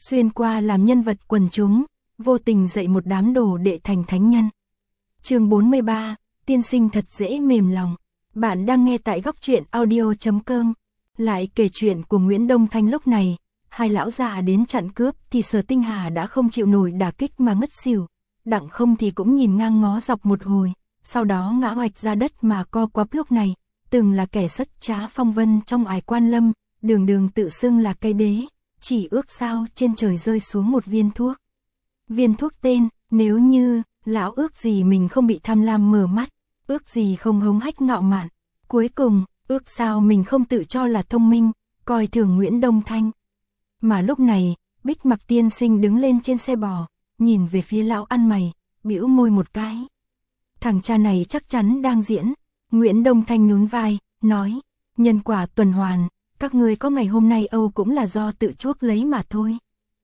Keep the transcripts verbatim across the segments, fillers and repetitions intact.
xuyên qua làm nhân vật quần chúng, vô tình dạy một đám đồ đệ thành thánh nhân. Chương bốn mươi ba, tiên sinh thật dễ mềm lòng. Bạn đang nghe tại góc truyện audio chấm com. Lại kể chuyện của Nguyễn Đông Thanh. Lúc này, hai lão già đến chặn cướp thì Sở Tinh Hà đã không chịu nổi đả kích mà ngất xỉu. Đặng Không thì cũng nhìn ngang ngó dọc một hồi, sau đó ngã oạch ra đất mà co quắp. Lúc này, từng là kẻ sất trá phong vân trong Ải Quan Lâm, đường đường tự xưng là cây đế, chỉ ước sao trên trời rơi xuống một viên thuốc. Viên thuốc tên, nếu như, lão ước gì mình không bị tham lam mờ mắt, ước gì không hống hách ngạo mạn, cuối cùng, ước sao mình không tự cho là thông minh, coi thường Nguyễn Đông Thanh. Mà lúc này, Bích Mặc tiên sinh đứng lên trên xe bò, nhìn về phía lão ăn mày, bĩu môi một cái. Thằng cha này chắc chắn đang diễn. Nguyễn Đông Thanh nhún vai, nói, nhân quả tuần hoàn, các ngươi có ngày hôm nay Âu cũng là do tự chuốc lấy mà thôi.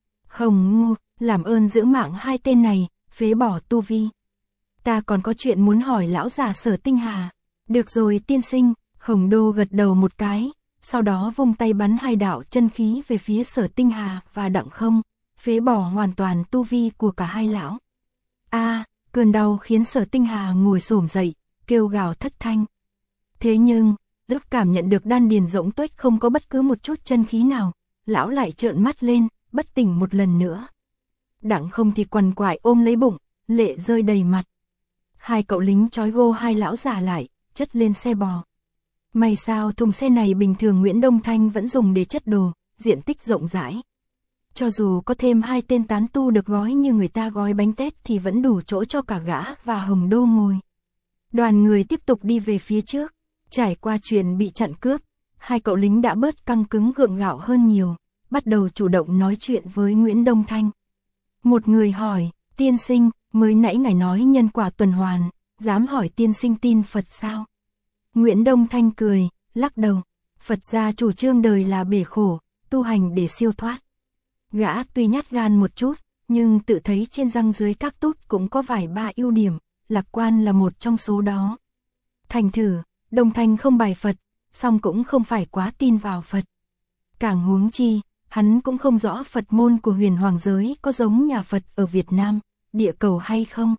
Hồng Ngu, làm ơn giữ mạng hai tên này, phế bỏ tu vi. Ta còn có chuyện muốn hỏi lão già Sở Tinh Hà. Được rồi tiên sinh, Hồng Đô gật đầu một cái, sau đó vung tay bắn hai đạo chân khí về phía Sở Tinh Hà và Đặng Không, phế bỏ hoàn toàn tu vi của cả hai lão. A, cơn đau khiến Sở Tinh Hà ngồi xổm dậy, kêu gào thất thanh. Thế nhưng, lúc cảm nhận được đan điền rỗng tuếch không có bất cứ một chút chân khí nào, lão lại trợn mắt lên, bất tỉnh một lần nữa. Đặng Không thì quằn quại ôm lấy bụng, lệ rơi đầy mặt. Hai cậu lính trói gô hai lão già lại, chất lên xe bò. May sao thùng xe này bình thường Nguyễn Đông Thanh vẫn dùng để chất đồ, diện tích rộng rãi. Cho dù có thêm hai tên tán tu được gói như người ta gói bánh tét thì vẫn đủ chỗ cho cả gã và Hồng Đô ngồi. Đoàn người tiếp tục đi về phía trước, trải qua chuyện bị chặn cướp, hai cậu lính đã bớt căng cứng gượng gạo hơn nhiều, bắt đầu chủ động nói chuyện với Nguyễn Đông Thanh. Một người hỏi, tiên sinh, mới nãy ngài nói nhân quả tuần hoàn, dám hỏi tiên sinh tin Phật sao? Nguyễn Đông Thanh cười, lắc đầu, Phật gia chủ trương đời là bể khổ, tu hành để siêu thoát. Gã tuy nhát gan một chút, nhưng tự thấy trên răng dưới các tút cũng có vài ba ưu điểm, lạc quan là một trong số đó. Thành thử, Đông Thanh không bài Phật, song cũng không phải quá tin vào Phật. Càng huống chi, hắn cũng không rõ Phật môn của huyền hoàng giới có giống nhà Phật ở Việt Nam, địa cầu hay không.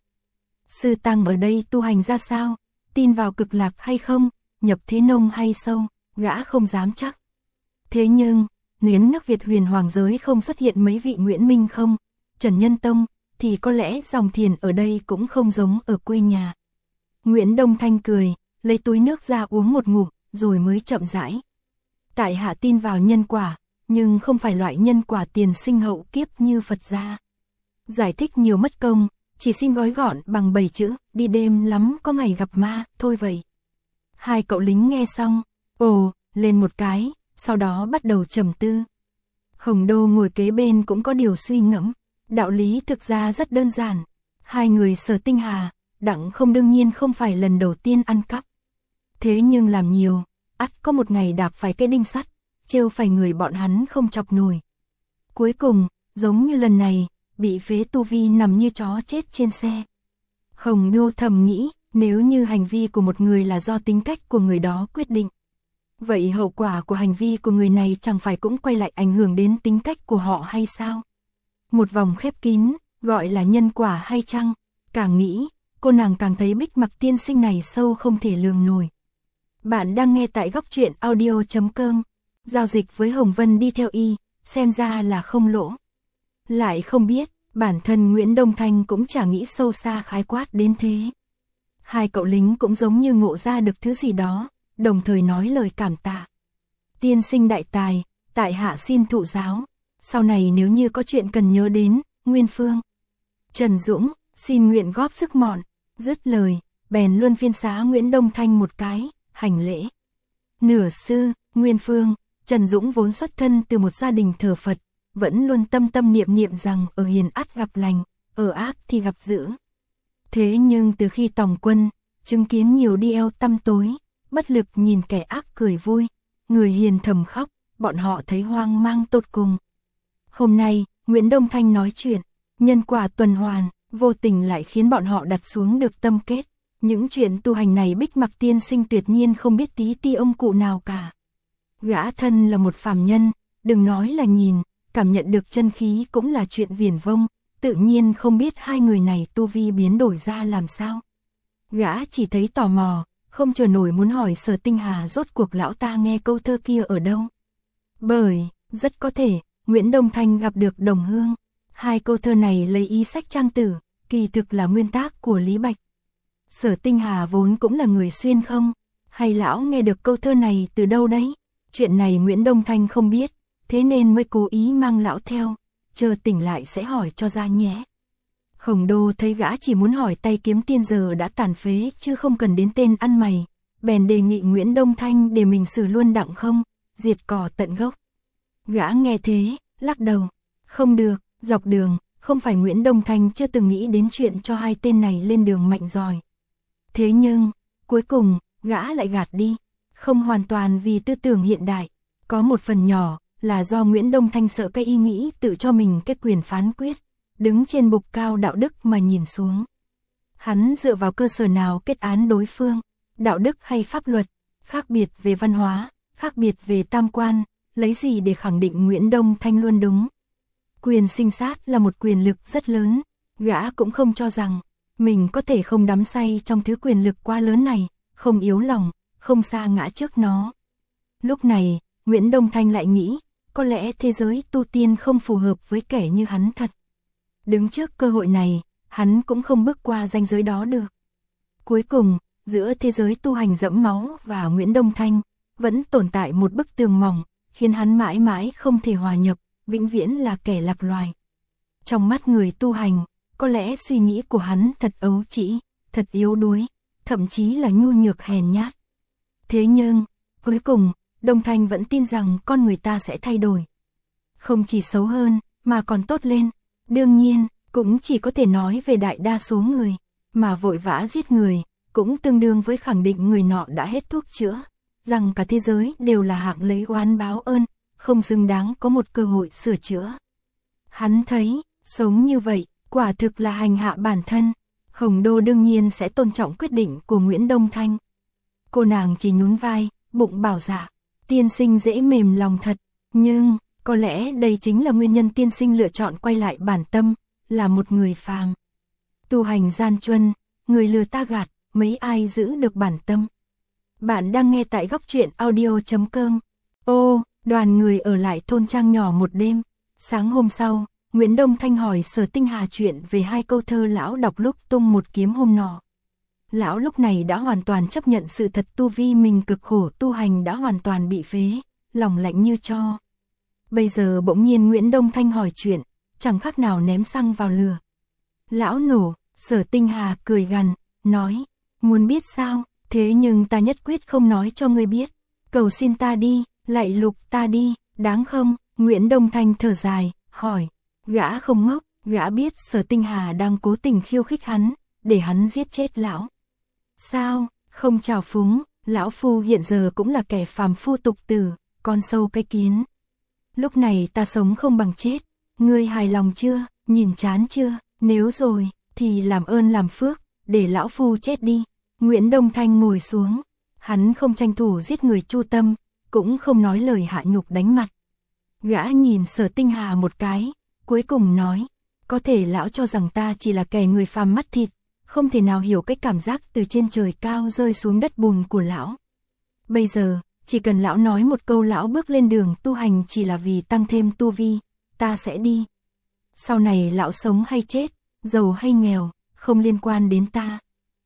Sư Tăng ở đây tu hành ra sao, tin vào cực lạc hay không, nhập thế nông hay sâu, gã không dám chắc. Thế nhưng, nếu nước Việt huyền hoàng giới không xuất hiện mấy vị Nguyễn Minh Không, Trần Nhân Tông, thì có lẽ dòng thiền ở đây cũng không giống ở quê nhà. Nguyễn Đông Thanh cười, lấy túi nước ra uống một ngụm, rồi mới chậm rãi. Tại hạ tin vào nhân quả, nhưng không phải loại nhân quả tiền sinh hậu kiếp như Phật gia. Giải thích nhiều mất công, chỉ xin gói gọn bằng bảy chữ, đi đêm lắm có ngày gặp ma, thôi vậy. Hai cậu lính nghe xong, ồ, lên một cái, sau đó bắt đầu trầm tư. Hồng Đô ngồi kế bên cũng có điều suy ngẫm, đạo lý thực ra rất đơn giản. Hai người Sở Tinh Hà, Đặng Không đương nhiên không phải lần đầu tiên ăn cắp. Thế nhưng làm nhiều, ắt có một ngày đạp phải cái đinh sắt, trêu phải người bọn hắn không chọc nổi. Cuối cùng, giống như lần này, bị phế tu vi nằm như chó chết trên xe. Hồng Đô thầm nghĩ, nếu như hành vi của một người là do tính cách của người đó quyết định, vậy hậu quả của hành vi của người này chẳng phải cũng quay lại ảnh hưởng đến tính cách của họ hay sao? Một vòng khép kín, gọi là nhân quả hay chăng? Càng nghĩ, cô nàng càng thấy Bích Mặc tiên sinh này sâu không thể lường nổi. Bạn đang nghe tại góc truyện audio chấm com. Giao dịch với Hồng Vân đi theo y, xem ra là không lỗ. Lại không biết, bản thân Nguyễn Đông Thanh cũng chả nghĩ sâu xa khái quát đến thế. Hai cậu lính cũng giống như ngộ ra được thứ gì đó, đồng thời nói lời cảm tạ. Tiên sinh đại tài, tại hạ xin thụ giáo. Sau này nếu như có chuyện cần nhớ đến, Nguyên Phương, Trần Dũng, xin nguyện góp sức mọn. Dứt lời, bèn luân phiên xá Nguyễn Đông Thanh một cái, hành lễ. Nửa sư, Nguyên Phương, Trần Dũng vốn xuất thân từ một gia đình thờ Phật, vẫn luôn tâm tâm niệm niệm rằng ở hiền ắt gặp lành, ở ác thì gặp dữ. Thế nhưng từ khi tòng quân, chứng kiến nhiều đi eo tăm tối, bất lực nhìn kẻ ác cười vui, người hiền thầm khóc, bọn họ thấy hoang mang tột cùng. Hôm nay, Nguyễn Đông Thanh nói chuyện, nhân quả tuần hoàn, vô tình lại khiến bọn họ đặt xuống được tâm kết. Những chuyện tu hành này Bích Mặc tiên sinh tuyệt nhiên không biết tí ti ông cụ nào cả. Gã thân là một phàm nhân, đừng nói là nhìn, cảm nhận được chân khí cũng là chuyện viển vông, tự nhiên không biết hai người này tu vi biến đổi ra làm sao. Gã chỉ thấy tò mò, không chờ nổi muốn hỏi Sở Tinh Hà rốt cuộc lão ta nghe câu thơ kia ở đâu. Bởi, rất có thể, Nguyễn Đông Thanh gặp được đồng hương. Hai câu thơ này lấy ý sách trang tử, kỳ thực là nguyên tác của Lý Bạch. Sở Tinh Hà vốn cũng là người xuyên không, hay lão nghe được câu thơ này từ đâu đấy? Chuyện này Nguyễn Đông Thanh không biết, thế nên mới cố ý mang lão theo, chờ tỉnh lại sẽ hỏi cho ra nhé. Hồng Đô thấy gã chỉ muốn hỏi tay kiếm tiên giờ đã tàn phế chứ không cần đến tên ăn mày, bèn đề nghị Nguyễn Đông Thanh để mình xử luôn đặng không, diệt cỏ tận gốc. Gã nghe thế, lắc đầu, không được, dọc đường, không phải Nguyễn Đông Thanh chưa từng nghĩ đến chuyện cho hai tên này lên đường mạnh giỏi. Thế nhưng, cuối cùng, gã lại gạt đi, không hoàn toàn vì tư tưởng hiện đại, có một phần nhỏ là do Nguyễn Đông Thanh sợ cái ý nghĩ tự cho mình cái quyền phán quyết, đứng trên bục cao đạo đức mà nhìn xuống. Hắn dựa vào cơ sở nào kết án đối phương, đạo đức hay pháp luật, khác biệt về văn hóa, khác biệt về tam quan, lấy gì để khẳng định Nguyễn Đông Thanh luôn đúng. Quyền sinh sát là một quyền lực rất lớn, gã cũng không cho rằng mình có thể không đắm say trong thứ quyền lực quá lớn này, không yếu lòng, không sa ngã trước nó. Lúc này, Nguyễn Đông Thanh lại nghĩ, có lẽ thế giới tu tiên không phù hợp với kẻ như hắn thật. Đứng trước cơ hội này, hắn cũng không bước qua ranh giới đó được. Cuối cùng, giữa thế giới tu hành dẫm máu và Nguyễn Đông Thanh, vẫn tồn tại một bức tường mỏng, khiến hắn mãi mãi không thể hòa nhập, vĩnh viễn là kẻ lạc loài. Trong mắt người tu hành, có lẽ suy nghĩ của hắn thật ấu trĩ, thật yếu đuối, thậm chí là nhu nhược hèn nhát. Thế nhưng, cuối cùng, Đông Thanh vẫn tin rằng con người ta sẽ thay đổi. Không chỉ xấu hơn, mà còn tốt lên. Đương nhiên, cũng chỉ có thể nói về đại đa số người, mà vội vã giết người, cũng tương đương với khẳng định người nọ đã hết thuốc chữa, rằng cả thế giới đều là hạng lấy oán báo ơn, không xứng đáng có một cơ hội sửa chữa. Hắn thấy, sống như vậy, quả thực là hành hạ bản thân. Hồng Đô đương nhiên sẽ tôn trọng quyết định của Nguyễn Đông Thanh. Cô nàng chỉ nhún vai, bụng bảo dạ, tiên sinh dễ mềm lòng thật, nhưng có lẽ đây chính là nguyên nhân tiên sinh lựa chọn quay lại bản tâm, là một người phàm. Tu hành gian truân, người lừa ta gạt, mấy ai giữ được bản tâm. Bạn đang nghe tại góc truyện audio chấm com. Ô, đoàn người ở lại thôn trang nhỏ một đêm. Sáng hôm sau, Nguyễn Đông Thanh hỏi Sở Tinh Hà chuyện về hai câu thơ lão đọc lúc tung một kiếm hôm nọ. Lão lúc này đã hoàn toàn chấp nhận sự thật tu vi mình cực khổ tu hành đã hoàn toàn bị phế, lòng lạnh như tro. Bây giờ bỗng nhiên Nguyễn Đông Thanh hỏi chuyện, chẳng khác nào ném xăng vào lửa. Lão nổ, Sở Tinh Hà cười gằn, nói, muốn biết sao, thế nhưng ta nhất quyết không nói cho ngươi biết. Cầu xin ta đi, lạy lục ta đi, đáng không? Nguyễn Đông Thanh thở dài, hỏi, gã không ngốc, gã biết Sở Tinh Hà đang cố tình khiêu khích hắn, để hắn giết chết lão. Sao, không trào phúng, lão phu hiện giờ cũng là kẻ phàm phu tục tử, con sâu cái kiến. Lúc này ta sống không bằng chết, ngươi hài lòng chưa, nhìn chán chưa, nếu rồi, thì làm ơn làm phước, để lão phu chết đi. Nguyễn Đông Thanh ngồi xuống, hắn không tranh thủ giết người chu tâm, cũng không nói lời hạ nhục đánh mặt. Gã nhìn Sở Tinh Hà một cái, cuối cùng nói, có thể lão cho rằng ta chỉ là kẻ người phàm mắt thịt, không thể nào hiểu cái cảm giác từ trên trời cao rơi xuống đất bùn của lão. Bây giờ, chỉ cần lão nói một câu lão bước lên đường tu hành chỉ là vì tăng thêm tu vi, ta sẽ đi. Sau này lão sống hay chết, giàu hay nghèo, không liên quan đến ta.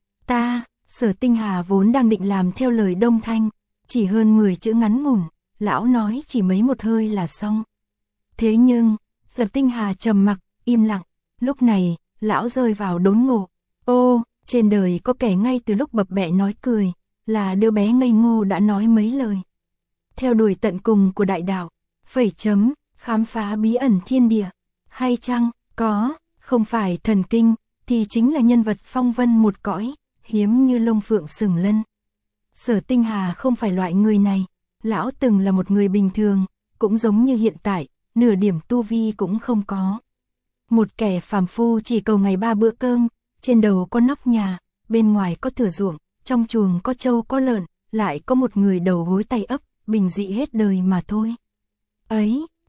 Ta, Sở Tinh Hà vốn đang định làm theo lời Đông Thanh, chỉ hơn mười chữ ngắn ngủn, lão nói chỉ mấy một hơi là xong. Thế nhưng, Sở Tinh Hà trầm mặc, im lặng, lúc này, lão rơi vào đốn ngộ. Ô, trên đời có kẻ ngay từ lúc bập bẹ nói cười, là đứa bé ngây ngô đã nói mấy lời. Theo đuổi tận cùng của đại đạo, phẩy chấm, khám phá bí ẩn thiên địa, hay chăng, có, không phải thần kinh, thì chính là nhân vật phong vân một cõi, hiếm như lông phượng sừng lân. Sở Tinh Hà không phải loại người này, lão từng là một người bình thường, cũng giống như hiện tại, nửa điểm tu vi cũng không có. Một kẻ phàm phu chỉ cầu ngày ba bữa cơm, trên đầu có nóc nhà, bên ngoài có thửa ruộng, trong chuồng có trâu có lợn, lại có một người đầu gối tay ấp, bình dị hết đời mà thôi. Ấy,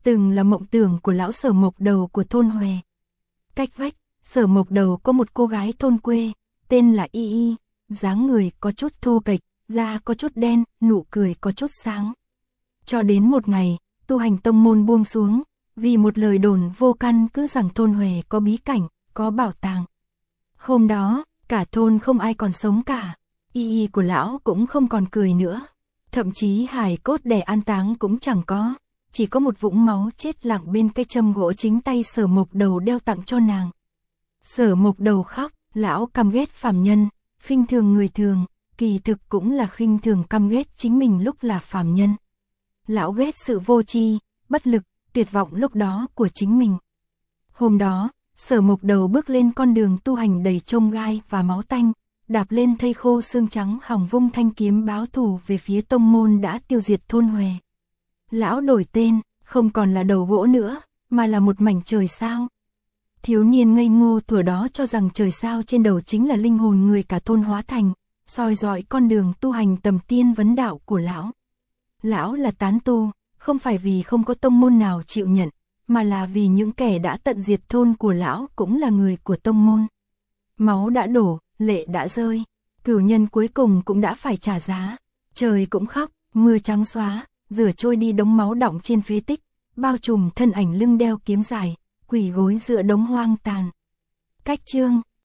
từng là mộng tưởng của lão Sở Mộc Đầu của thôn Hòe. Cách vách, Sở Mộc Đầu có một cô gái thôn quê, tên là Y Y, dáng người có chút thô kệch, da có chút đen, nụ cười có chút sáng. Cho đến một ngày, tu hành tông môn buông xuống, vì một lời đồn vô căn cứ rằng thôn Hòe có bí cảnh, có bảo tàng. Hôm đó, cả thôn không ai còn sống cả, Y Y của lão cũng không còn cười nữa. Thậm chí hài cốt để an táng cũng chẳng có, chỉ có một vũng máu chết lặng bên cây châm gỗ chính tay Sở Mộc Đầu đeo tặng cho nàng. Sở Mộc Đầu khóc, lão căm ghét phàm nhân, khinh thường người thường, kỳ thực cũng là khinh thường căm ghét chính mình lúc là phàm nhân. Lão ghét sự vô tri, bất lực, tuyệt vọng lúc đó của chính mình. Hôm đó, Sở Mộc Đầu bước lên con đường tu hành đầy chông gai và máu tanh, đạp lên thây khô xương trắng hòng vung thanh kiếm báo thù về phía tông môn đã tiêu diệt thôn Hòe. Lão đổi tên, không còn là đầu gỗ nữa, mà là một mảnh trời sao. Thiếu niên ngây ngô thuở đó cho rằng trời sao trên đầu chính là linh hồn người cả thôn hóa thành, soi dọi con đường tu hành tầm tiên vấn đạo của lão. Lão là tán tu, không phải vì không có tông môn nào chịu nhận, mà là vì những kẻ đã tận diệt thôn của lão cũng là người của tông môn. Máu đã đổ, lệ đã rơi, cửu nhân cuối cùng cũng đã phải trả giá. Trời cũng khóc, mưa trắng xóa, rửa trôi đi đống máu đọng trên phế tích, bao trùm thân ảnh lưng đeo kiếm dài, quỳ gối giữa đống hoang tàn. Cách chương